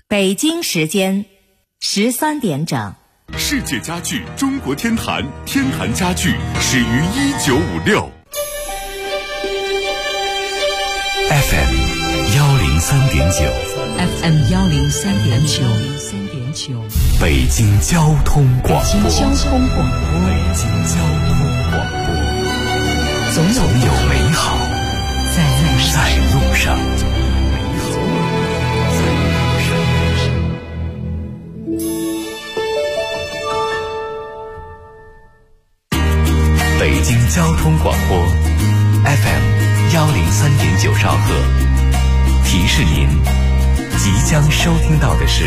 北京时间13点整。 世界家具中国天坛，天坛家具始于1956。FM 103.9 FM 103.9， 北京交通广播。 北京交通广播， 北京交通广播， 总有美好在路上。北京交通广播 FM 103.9兆赫，提示您即将收听到的是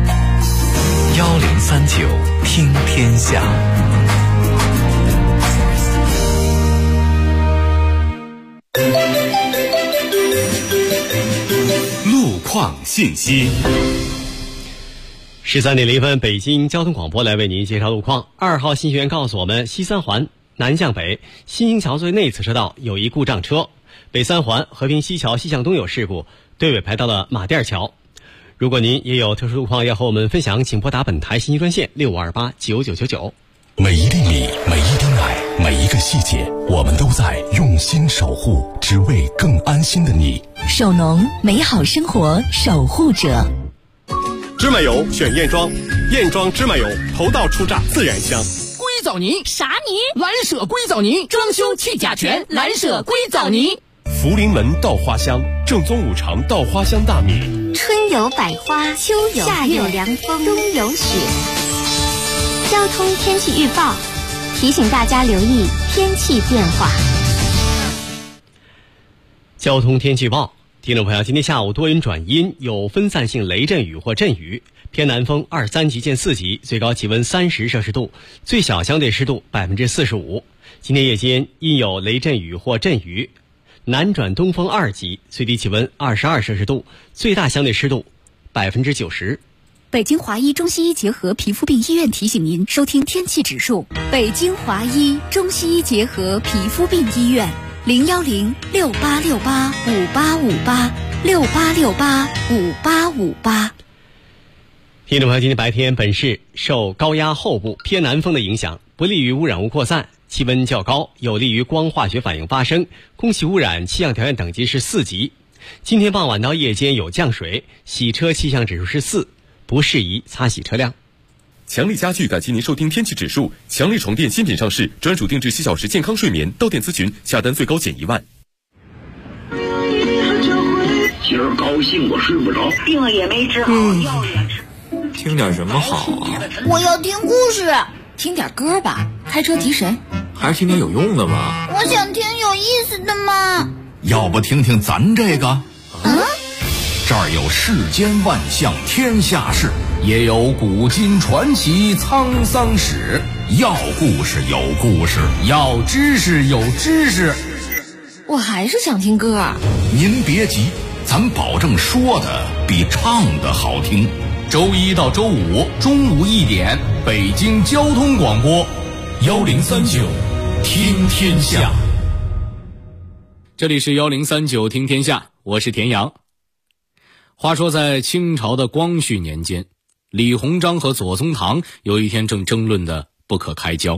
1039听天下。路况信息。 13点0分，北京交通广播来为您介绍路况。2号信息员告诉我们，西三环南向北新兴桥最内侧车道有一故障车，北三环和平西桥西向东有事故，队尾排到了马甸桥。如果您也有特殊路况要和我们分享，请拨打本台信息专线65289999。 每一粒米，每一滴奶，每一个细节，我们都在用心守护，只为更安心的你。 首农，美好生活守护者。 芝麻油选燕庄，燕庄芝麻油头道出榨自然香。 硅藻泥啥泥？ 蓝舍硅藻泥，装修去甲醛，蓝舍硅藻泥。 福临门稻花香，正宗五常稻花香大米。 春有百花，秋有夏有凉风，冬有雪。交通天气预报提醒大家留意天气变化。 交通天气预报，听众朋友，今天下午多云转阴，有分散性雷阵雨或阵雨，偏南风2、3级见4级，最高气温30摄氏度，最小相对湿度45%。今天夜间阴有雷阵雨或阵雨，南转东风2级，最低气温22摄氏度，最大相对湿度90%。 北京华医中西医结合皮肤病医院提醒您收听天气指数。北京华医中西医结合皮肤病医院，0106868585858，68685858。 听众朋友，今天白天本市受高压后部偏南风的影响，不利于污染物扩散，气温较高，有利于光化学反应发生，空气污染气象条件等级是4级。今天傍晚到夜间有降水，洗车气象指数是4，不适宜擦洗车辆。 强力家具感谢您收听天气指数。强力床垫新品上市，专属定制7小时健康睡眠，到店咨询，下单最高减1万。 今儿高兴我睡不着， 病也没治好，药也吃。 听点什么好啊？ 我要听故事。 听点歌吧，开车提神。 还是听点有用的吧。 我想听有意思的嘛。 要不听听咱这个？这儿有世间万象天下事，也有古今传奇沧桑史。要故事有故事，要知识有知识。 我还是想听歌。 您别急，咱保证说的比唱的好听。周1到周5中午1点，北京交通广播1039听天下。 这里是1039听天下，我是田阳。话说在清朝的光绪年间，李鸿章和左宗棠有一天正争论的不可开交。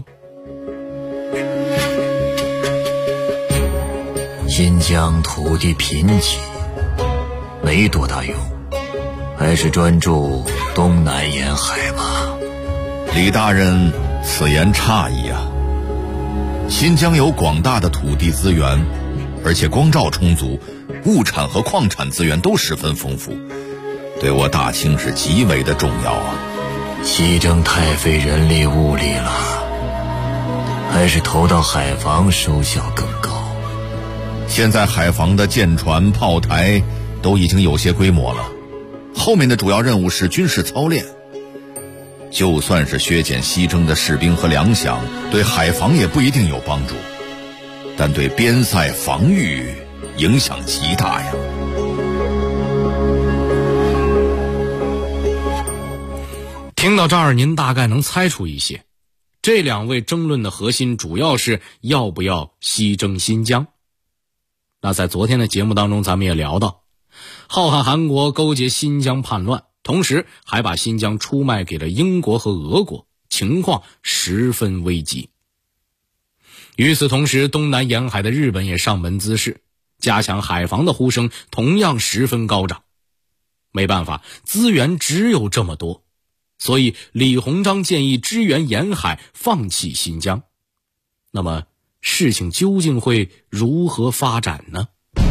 新疆土地贫瘠，没多大用，还是专注东南沿海吧。 李大人此言差矣啊！新疆有广大的土地资源，而且光照充足，物产和矿产资源都十分丰富，对我大清是极为的重要啊。 西征太费人力物力了，还是投到海防收效更高。 现在海防的舰船炮台都已经有些规模了，后面的主要任务是军事操练。就算是削减西征的士兵和粮饷，对海防也不一定有帮助，但对边塞防御影响极大呀。 听到这儿，您大概能猜出一些，这两位争论的核心主要是要不要西征新疆。那在昨天的节目当中，咱们也聊到，浩瀚韩国勾结新疆叛乱， 同时还把新疆出卖给了英国和俄国，情况十分危急。与此同时，东南沿海的日本也上门滋事，加强海防的呼声同样十分高涨。没办法，资源只有这么多，所以李鸿章建议支援沿海，放弃新疆。那么事情究竟会如何发展呢？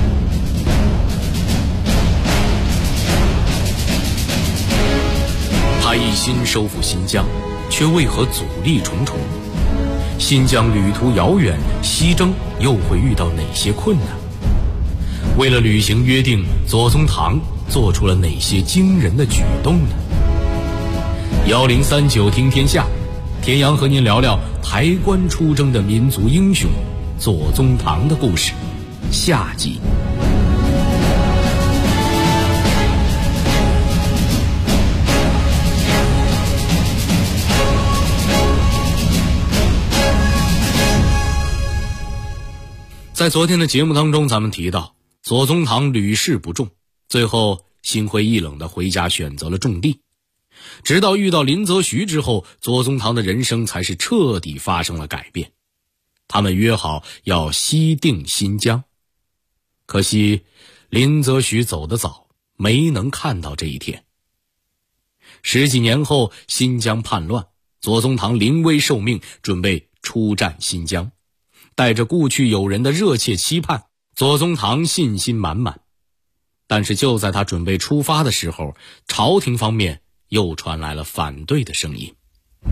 他一心收复新疆，却为何阻力重重？新疆旅途遥远，西征又会遇到哪些困难？为了履行约定，左宗棠做出了哪些惊人的举动呢？1039听天下，田阳和您聊聊抬棺出征的民族英雄左宗棠的故事，下集。在昨天的节目当中，咱们提到左宗棠屡试不中，最后心灰意冷地回家选择了种地。直到遇到林则徐之后，左宗棠的人生才是彻底发生了改变。他们约好要西定新疆，可惜林则徐走得早，没能看到这一天。10几年后，新疆叛乱，左宗棠临危受命，准备出战新疆。带着故去友人的热切期盼，左宗棠信心满满。但是就在他准备出发的时候，朝廷方面又传来了反对的声音。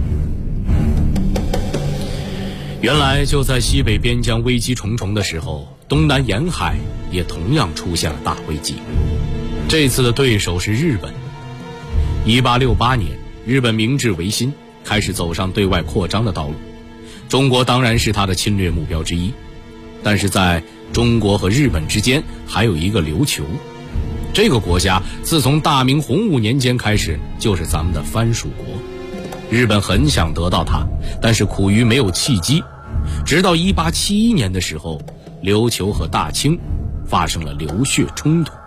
原来就在西北边疆危机重重的时候，东南沿海也同样出现了大危机。这次的对手是日本。1868年，日本明治维新，开始走上对外扩张的道路。中国当然是他的侵略目标之一，但是在中国和日本之间还有一个琉球。这个国家自从大明洪武年间开始就是咱们的藩属国，日本很想得到它，但是苦于没有契机。直到1871年的时候，琉球和大清发生了流血冲突。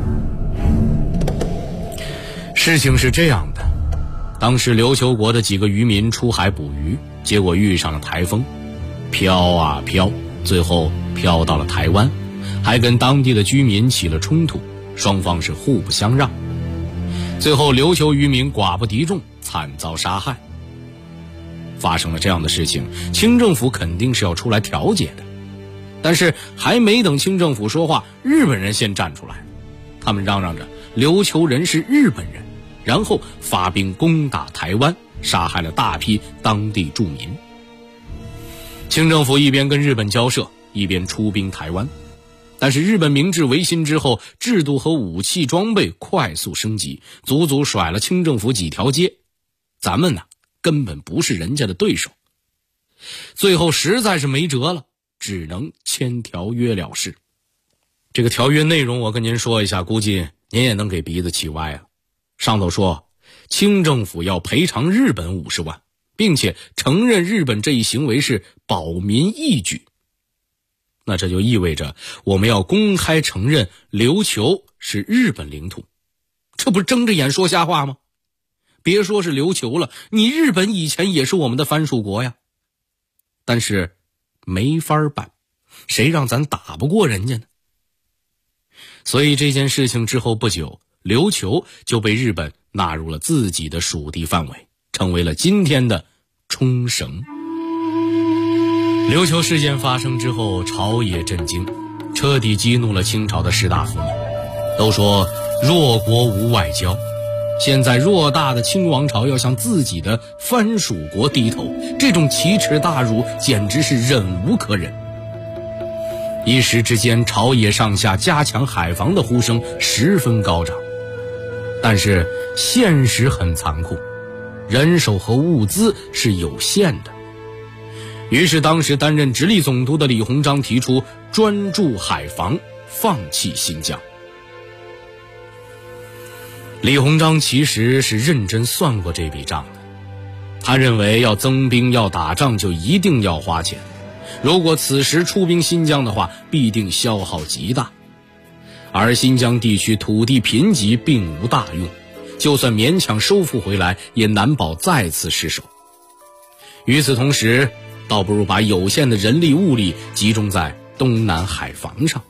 事情是这样的，当时琉球国的几个渔民出海捕鱼，结果遇上了台风，飘啊飘，最后飘到了台湾，还跟当地的居民起了冲突，双方是互不相让。最后琉球渔民寡不敌众，惨遭杀害。发生了这样的事情，清政府肯定是要出来调解的，但是还没等清政府说话，日本人先站出来，他们嚷嚷着琉球人是日本人，然后发兵攻打台湾，杀害了大批当地住民。清政府一边跟日本交涉，一边出兵台湾。但是日本明治维新之后，制度和武器装备快速升级，足足甩了清政府几条街，咱们呢根本不是人家的对手。最后实在是没辙了，只能签条约了事。这个条约内容我跟您说一下，估计您也能给鼻子气歪了。上头说清政府要赔偿日本50万，并且承认日本这一行为是保民义举。那这就意味着我们要公开承认琉球是日本领土，这不是睁着眼说瞎话吗？别说是琉球了，你日本以前也是我们的藩属国呀。但是没法办，谁让咱打不过人家呢？所以这件事情之后不久，琉球就被日本纳入了自己的属地范围，成为了今天的冲绳。琉球事件发生之后，朝野震惊，彻底激怒了清朝的士大夫们。都说弱国无外交，现在偌大的清王朝要向自己的藩属国低头，这种奇耻大辱简直是忍无可忍。一时之间，朝野上下加强海防的呼声十分高涨。但是现实很残酷，人手和物资是有限的。于是当时担任直隶总督的李鸿章提出专注海防，放弃新疆。李鸿章其实是认真算过这笔账的，他认为要增兵要打仗就一定要花钱，如果此时出兵新疆的话，必定消耗极大。而新疆地区土地贫瘠，并无大用， 就算勉强收复回来，也难保再次失守。与此同时，倒不如把有限的人力物力集中在东南海防上。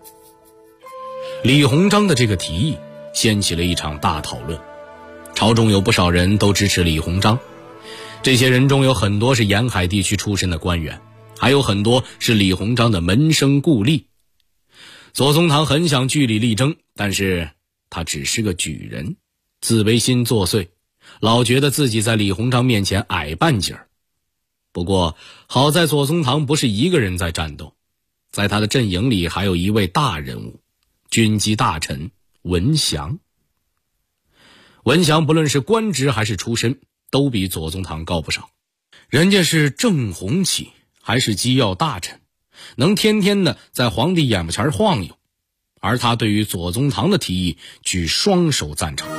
李鸿章的这个提议掀起了一场大讨论，朝中有不少人都支持李鸿章，这些人中有很多是沿海地区出身的官员，还有很多是李鸿章的门生故吏。左宗棠很想据理力争，但是他只是个举人，自卑心作祟，老觉得自己在李鸿章面前矮半截儿。不过好在左宗棠不是一个人在战斗，在他的阵营里还有一位大人物，军机大臣文祥。文祥不论是官职还是出身，都比左宗棠高不少。人家是正红旗，还是机要大臣，能天天的在皇帝眼巴前晃悠，而他对于左宗棠的提议举双手赞成。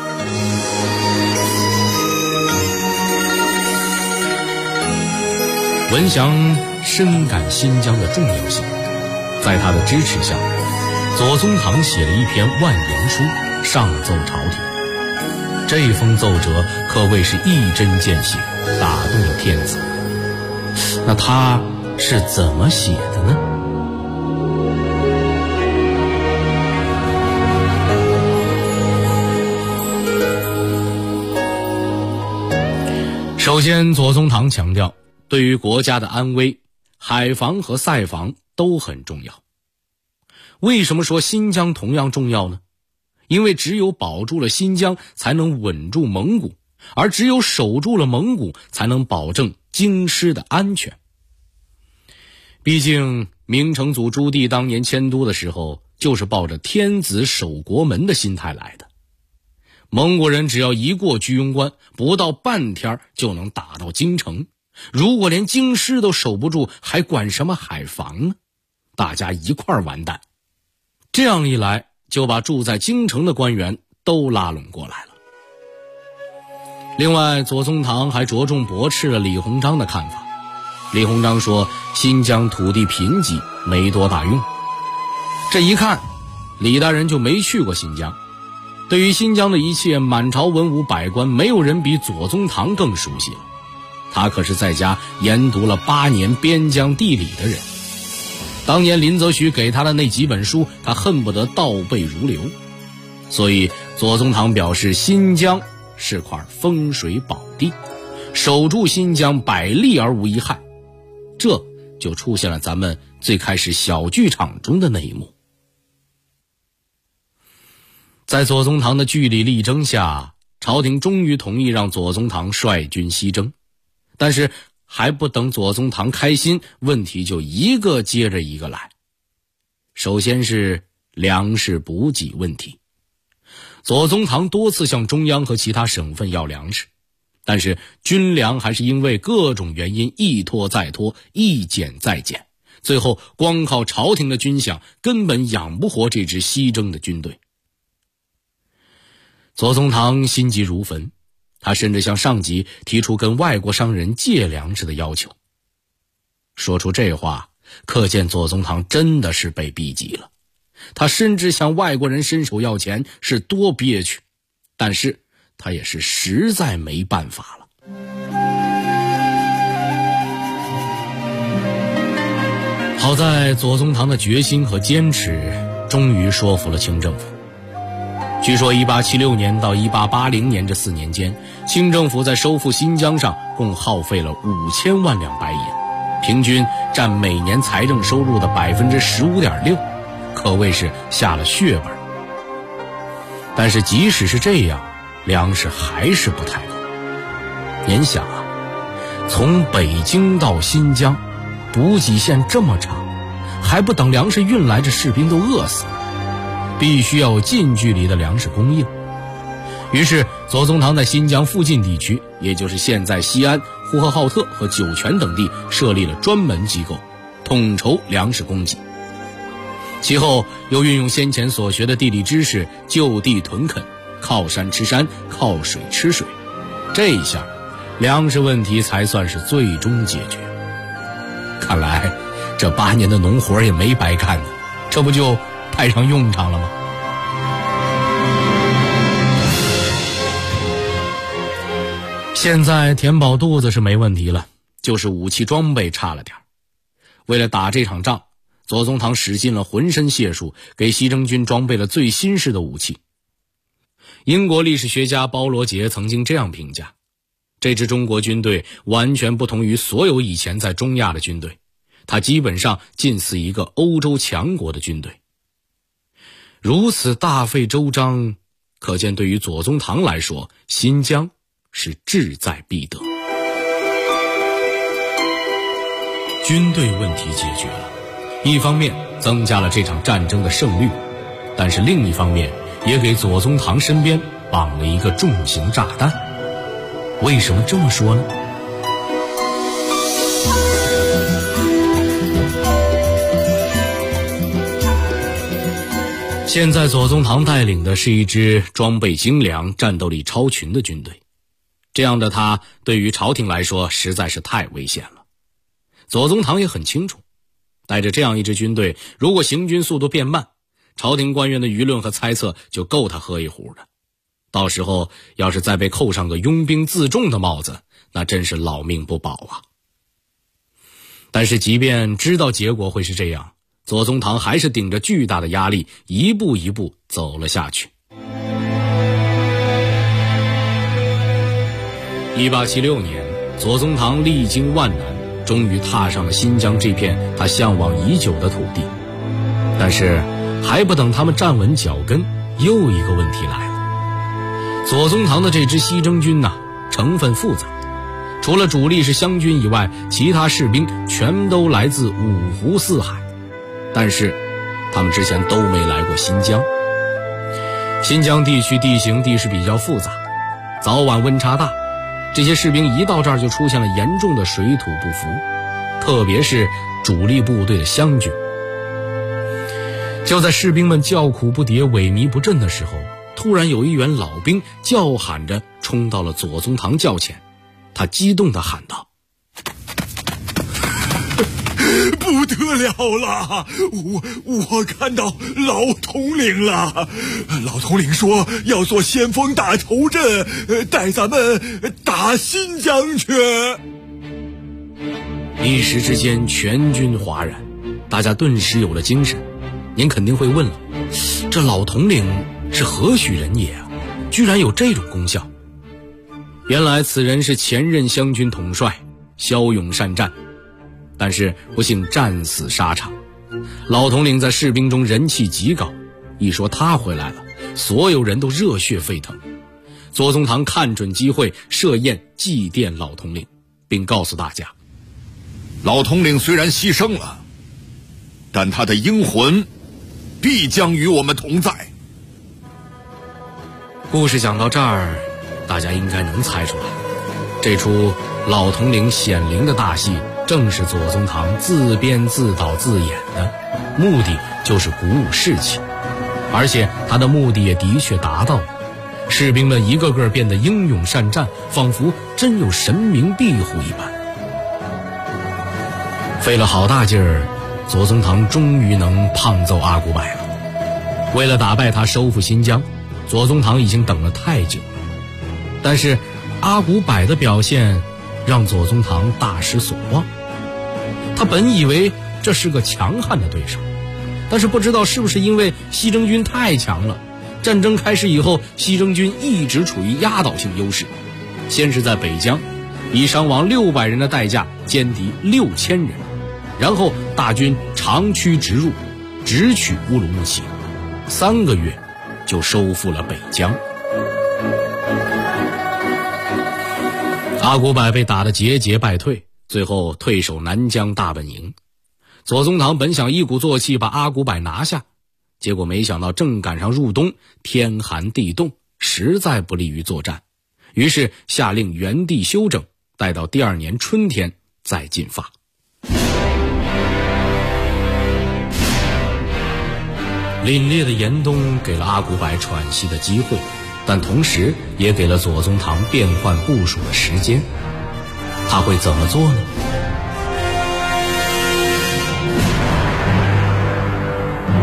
文祥深感新疆的重要性，在他的支持下，左宗棠写了一篇万言书上奏朝廷。这封奏折可谓是一针见血，打动了天子。那他是怎么写的呢？首先，左宗棠强调，对于国家的安危，海防和塞防都很重要。为什么说新疆同样重要呢？因为只有保住了新疆，才能稳住蒙古，而只有守住了蒙古，才能保证京师的安全。毕竟明成祖朱棣当年迁都的时候，就是抱着天子守国门的心态来的。蒙古人只要一过居庸关，不到半天就能打到京城。如果连京师都守不住，还管什么海防呢？大家一块儿完蛋。这样一来，就把住在京城的官员都拉拢过来了。另外，左宗棠还着重驳斥了李鸿章的看法。李鸿章说，新疆土地贫瘠，没多大用。这一看，李大人就没去过新疆，对于新疆的一切，满朝文武百官没有人比左宗棠更熟悉了。他可是在家研读了8年边疆地理的人，当年林则徐给他的那几本书，他恨不得倒背如流。所以左宗棠表示，新疆是块风水宝地，守住新疆百利而无一害。这就出现了咱们最开始小剧场中的那一幕。在左宗棠的据理力争下，朝廷终于同意让左宗棠率军西征。但是还不等左宗棠开心，问题就一个接着一个来。首先是粮食补给问题，左宗棠多次向中央和其他省份要粮食，但是军粮还是因为各种原因一拖再拖，一减再减，最后光靠朝廷的军饷根本养不活这支西征的军队。左宗棠心急如焚，他甚至向上级提出跟外国商人借粮食的要求。说出这话，可见左宗棠真的是被逼急了。他甚至向外国人伸手要钱，是多憋屈，但是他也是实在没办法了。好在左宗棠的决心和坚持终于说服了清政府。据说1876年到1880年这4年间，清政府在收复新疆上共耗费了5000万两白银，平均占每年财政收入的 15.6%， 可谓是下了血本。但是即使是这样，粮食还是不太够。您想啊，从北京到新疆，补给线这么长，还不等粮食运来，这士兵都饿死了。必须要有近距离的粮食供应。于是左宗棠在新疆附近地区，也就是现在西安、呼和浩特和酒泉等地设立了专门机构，统筹粮食供给。其后又运用先前所学的地理知识，就地屯垦，靠山吃山，靠水吃水。这一下粮食问题才算是最终解决。看来这8年的农活也没白干呢，这不就派上用场了吗？ 现在填饱肚子是没问题了，就是武器装备差了点。为了打这场仗，左宗棠使尽了浑身解数，给西征军装备了最新式的武器。英国历史学家包罗杰曾经这样评价，这支中国军队完全不同于所有以前在中亚的军队，它基本上近似一个欧洲强国的军队。如此大费周章，可见对于左宗棠来说，新疆是志在必得。军队问题解决了，一方面增加了这场战争的胜率，但是另一方面也给左宗棠身边绑了一个重型炸弹。为什么这么说呢？现在左宗棠带领的是一支装备精良、战斗力超群的军队，这样的他对于朝廷来说实在是太危险了。左宗棠也很清楚，带着这样一支军队，如果行军速度变慢，朝廷官员的舆论和猜测就够他喝一壶的。到时候要是再被扣上个拥兵自重的帽子，那真是老命不保啊。但是即便知道结果会是这样，左宗棠还是顶着巨大的压力，一步一步走了下去。1876年，左宗棠历经万难，终于踏上了新疆这片他向往已久的土地。但是还不等他们站稳脚跟，又一个问题来了。左宗棠的这支西征军成分复杂，除了主力是湘军以外，其他士兵全都来自五湖四海，但是他们之前都没来过新疆。新疆地区地形地势比较复杂，早晚温差大，这些士兵一到这儿就出现了严重的水土不服，特别是主力部队的湘军。就在士兵们叫苦不迭、萎靡不振的时候，突然有一员老兵叫喊着冲到了左宗棠轿前，他激动地喊道： 不得了了，我看到老统领了。老统领说要做先锋打头阵，带咱们打新疆去。 一时之间全军哗然，大家顿时有了精神。您肯定会问了，这老统领是何许人也啊？居然有这种功效。原来此人是前任湘军统帅，骁勇善战，但是不幸战死沙场。老统领在士兵中人气极高，一说他回来了，所有人都热血沸腾。左宗棠看准机会设宴祭奠老统领，并告诉大家， 老统领虽然牺牲了，但他的英魂必将与我们同在。 故事讲到这儿，大家应该能猜出来，这出老统领显灵的大戏正是左宗棠自编自导自演的，目的就是鼓舞士气，而且他的目的也的确达到了。士兵们一个个变得英勇善战，仿佛真有神明庇护一般。费了好大劲儿，左宗棠终于能胖揍阿古柏了。为了打败他，收复新疆，左宗棠已经等了太久了。但是阿古柏的表现让左宗棠大失所望。他本以为这是个强悍的对手，但是不知道是不是因为西征军太强了，战争开始以后，西征军一直处于压倒性优势。先是在北疆以伤亡600人的代价歼敌6000人，然后大军长驱直入，直取乌鲁木齐，3个月就收复了北疆。阿古柏被打得节节败退，最后退守南疆大本营。左宗棠本想一鼓作气把阿古柏拿下，结果没想到正赶上入冬，天寒地冻，实在不利于作战，于是下令原地休整，待到第2年春天再进发。凛冽的严冬给了阿古柏喘息的机会，但同时也给了左宗棠变换部署的时间。他会怎么做呢？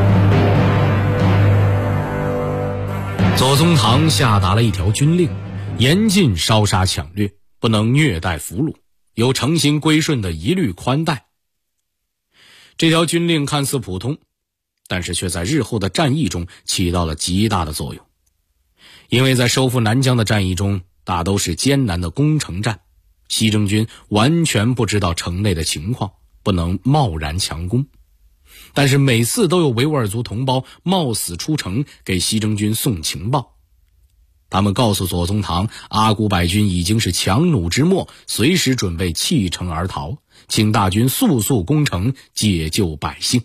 左宗棠下达了一条军令， 严禁烧杀抢掠，不能虐待俘虏，有诚心归顺的一律宽待。这条军令看似普通，但是却在日后的战役中起到了极大的作用。因为在收复南疆的战役中，大都是艰难的攻城战，西征军完全不知道城内的情况，不能贸然强攻。但是每次都有维吾尔族同胞冒死出城给西征军送情报，他们告诉左宗棠，阿古柏军已经是强弩之末，随时准备弃城而逃，请大军速速攻城，解救百姓。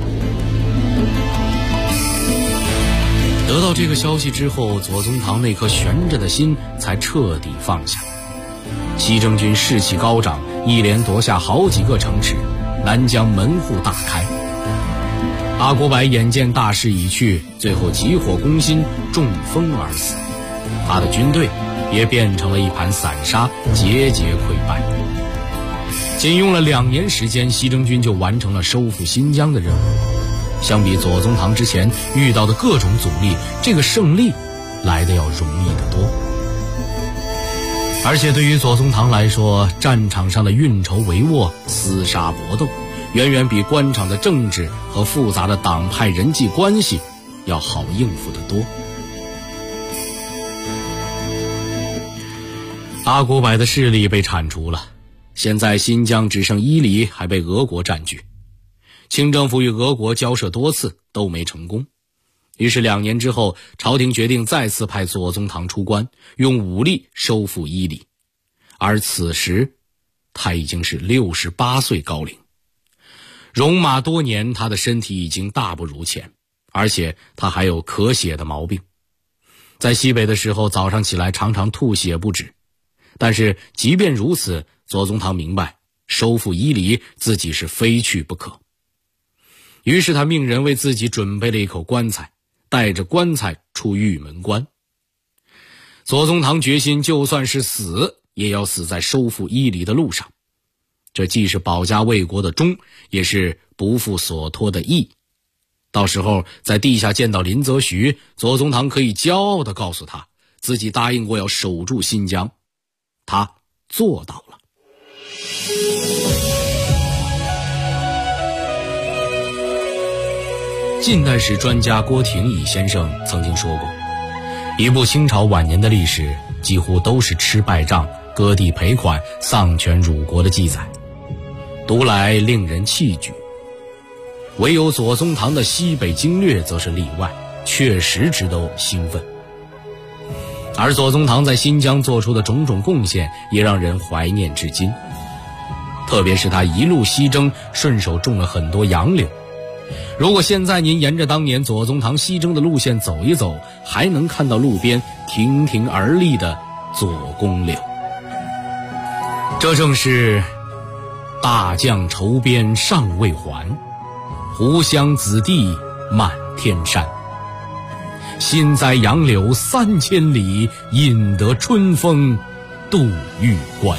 得到这个消息之后，左宗棠那颗悬着的心才彻底放下。西征军士气高涨，一连夺下好几个城池，南疆门户大开。阿古柏眼见大势已去，最后急火攻心，中风而死。他的军队也变成了一盘散沙，节节溃败。仅用了2年时间，西征军就完成了收复新疆的任务。相比左宗棠之前遇到的各种阻力，这个胜利来得要容易得多。而且对于左宗棠来说，战场上的运筹帷幄、厮杀搏斗，远远比官场的政治和复杂的党派人际关系要好应付得多。阿古柏的势力被铲除了，现在新疆只剩伊犁还被俄国占据。清政府与俄国交涉多次都没成功，于是2年之后，朝廷决定再次派左宗棠出关，用武力收复伊犁。而此时他已经是68岁高龄，戎马多年，他的身体已经大不如前，而且他还有咳血的毛病。在西北的时候，早上起来常常吐血不止。但是即便如此，左宗棠明白收复伊犁自己是非去不可。于是他命人为自己准备了一口棺材，带着棺材出玉门关。左宗棠决心就算是死，也要死在收复伊犁的路上。这既是保家卫国的忠，也是不负所托的义。到时候在地下见到林则徐，左宗棠可以骄傲地告诉他，自己答应过要守住新疆，他做到了。近代史专家郭廷乙先生曾经说过，一部清朝晚年的历史几乎都是吃败仗、割地赔款、丧权辱国的记载，读来令人气举。唯有左宗棠的西北经略则是例外，确实值得兴奋。而左宗棠在新疆做出的种种贡献也让人怀念至今，特别是他一路西征，顺手种了很多杨柳。如果现在您沿着当年左宗棠西征的路线走一走，还能看到路边亭亭而立的左公柳。这正是大将筹边尚未还，湖湘子弟满天山。新栽杨柳3000里，引得春风度玉关。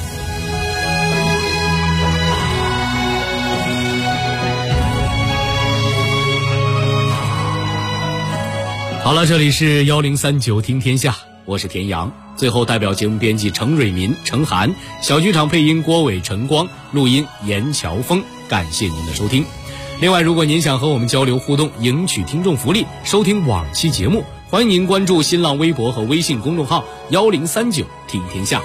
好了，这里是1039听天下，我是田阳。最后代表节目编辑程瑞民、程涵，小剧场配音郭伟、陈光，录音严乔峰。感谢您的收听。另外，如果您想和我们交流互动，赢取听众福利，收听往期节目，欢迎您关注新浪微博和微信公众号1039听天下。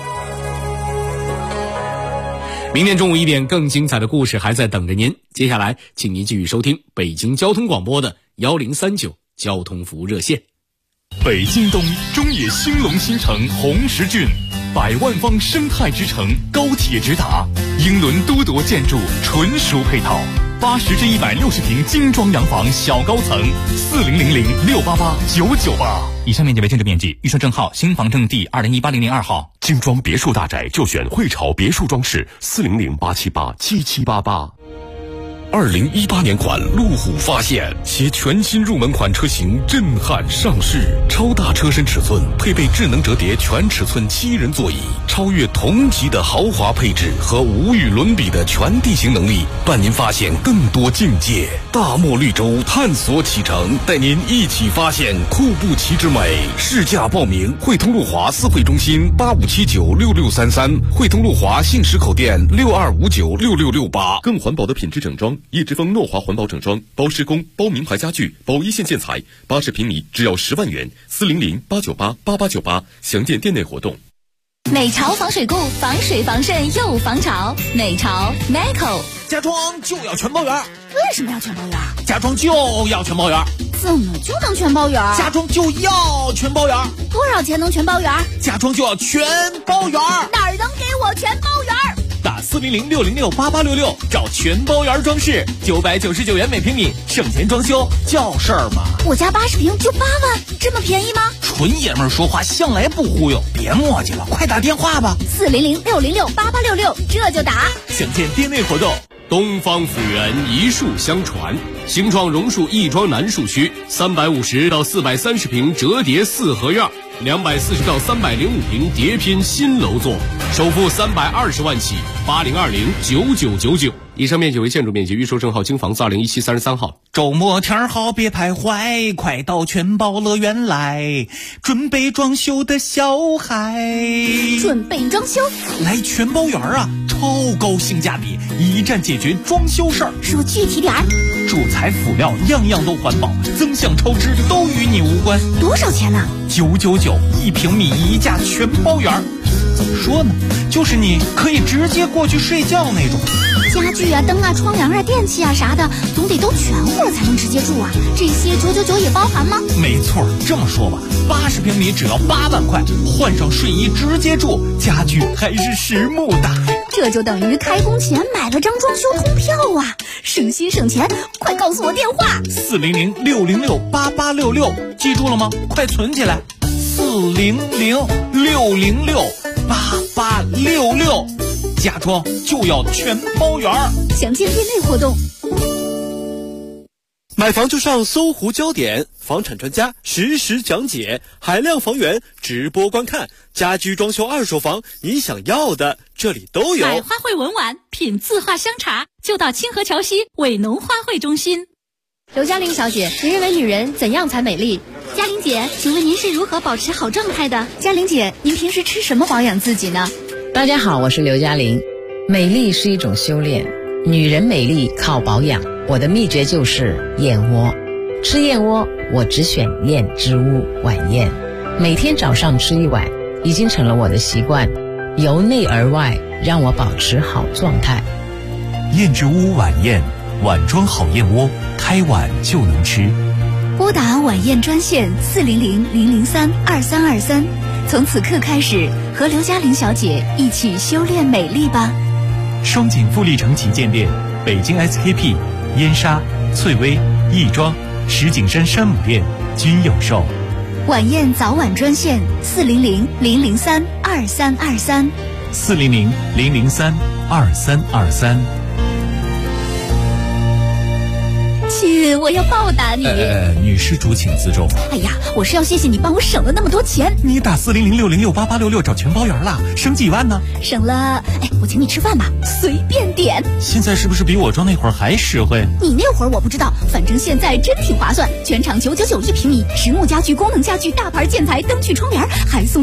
明天中午1点，更精彩的故事还在等着您。接下来请您继续收听北京交通广播的1039交通服务热线。 北京东中野兴隆新城红石郡，100万方生态之城，高铁直达，英伦都铎建筑，纯熟配套，80至160平精装洋房小高层，4000688998。 以上面积为建筑面积，预售证号新房证第20180002号。 精装别墅大宅就选汇潮别墅装饰，4008787788。 2018年款路虎发现，其全新入门款车型震撼上市，超大车身尺寸，配备智能折叠全尺寸7人座椅，超越同级的豪华配置和无与伦比的全地形能力，伴您发现更多境界。大漠绿洲探索启程，带您一起发现库布齐之美。试驾报名：汇通路华4会中心85796633，汇通路华信实口店62596668。 更环保的品质整装，叶之峰诺华环保整装，包施工、包名牌家具、包一线建材，80平米只要10万元，400-898-8898，详见店内活动。 美潮防水固，防水防渗又防潮。美潮 Meco。 家装就要全包圆。 为什么要全包圆？ 家装就要全包圆。 怎么就能全包圆？ 家装就要全包圆。 多少钱能全包圆？ 家装就要全包圆。 哪儿能给我全包圆？ 打400-606-8866找全包圆装饰，999元每平米，省钱装修叫事儿吗？ 我家80平就8万，这么便宜吗？ 纯爷们儿说话向来不忽悠，别磨叽了，快打电话吧。 400-606-8866，这就打。 详见店内活动。 东方府源一树相传，形状榕树亦庄南树区，350到430平折叠4合院，240到305平叠拼新楼座，首付320万起，80209999。以上面积为建筑面积，预售证号京房子2017 33号。 周末天好别徘徊，快到全包乐园来，准备装修的小孩。 准备装修？ 来全包园啊，超高性价比，一站解决装修事儿。 说具体点儿。 主材辅料样样都环保，增项超支都与你无关。 多少钱呢 ？999，1平米1价全包圆。怎么说呢？就是你可以直接过去睡觉那种。 家具啊、灯啊、窗帘啊、电器啊啥的，总得都全乎才能直接住啊。这些999也包含吗？ 没错，这么说吧，80平米只要8万块，换上睡衣直接住，家具还是实木的。 这就等于开工前买了张装修通票啊，省心省钱，快告诉我电话 ！400-606-8866，记住了吗？快存起来！400-606-8866，家装就要全包圆。 详见店内活动。 买房就上搜狐焦点，房产专家实时讲解，海量房源直播观看，家居装修二手房，你想要的这里都有。 买花卉文玩，品字画香茶，就到清河桥西伟农花卉中心。 刘嘉玲小姐，您认为女人怎样才美丽？ 嘉玲姐，请问您是如何保持好状态的？嘉玲姐，您平时吃什么保养自己呢？ 大家好，我是刘嘉玲。美丽是一种修炼，女人美丽靠保养。我的秘诀就是燕窝。吃燕窝，我只选燕之屋晚宴，每天早上吃1碗，已经成了我的习惯，由内而外让我保持好状态。 燕之屋晚宴，碗装好燕窝，开碗就能吃。 拨打晚宴专线400-003-2323，从此刻开始和刘嘉玲小姐一起修炼美丽吧。 双井富力城旗舰店、北京 SKP、燕莎、翠微、亦庄、石景山山姆店均有售。 晚宴早晚专线400-003-2323 400-003-2323。 亲，我要报答你。 女施主请自重。 哎呀，我是要谢谢你帮我省了那么多钱。 你打400-606-8866找全包圆了，省几万呢？ 省了，我请你吃饭吧，随便点。 现在是不是比我装那会儿还实惠？ 你那会儿我不知道，反正现在真挺划算。全场999，1平米，实木家具、功能家具、大牌建材、灯具、窗帘，还送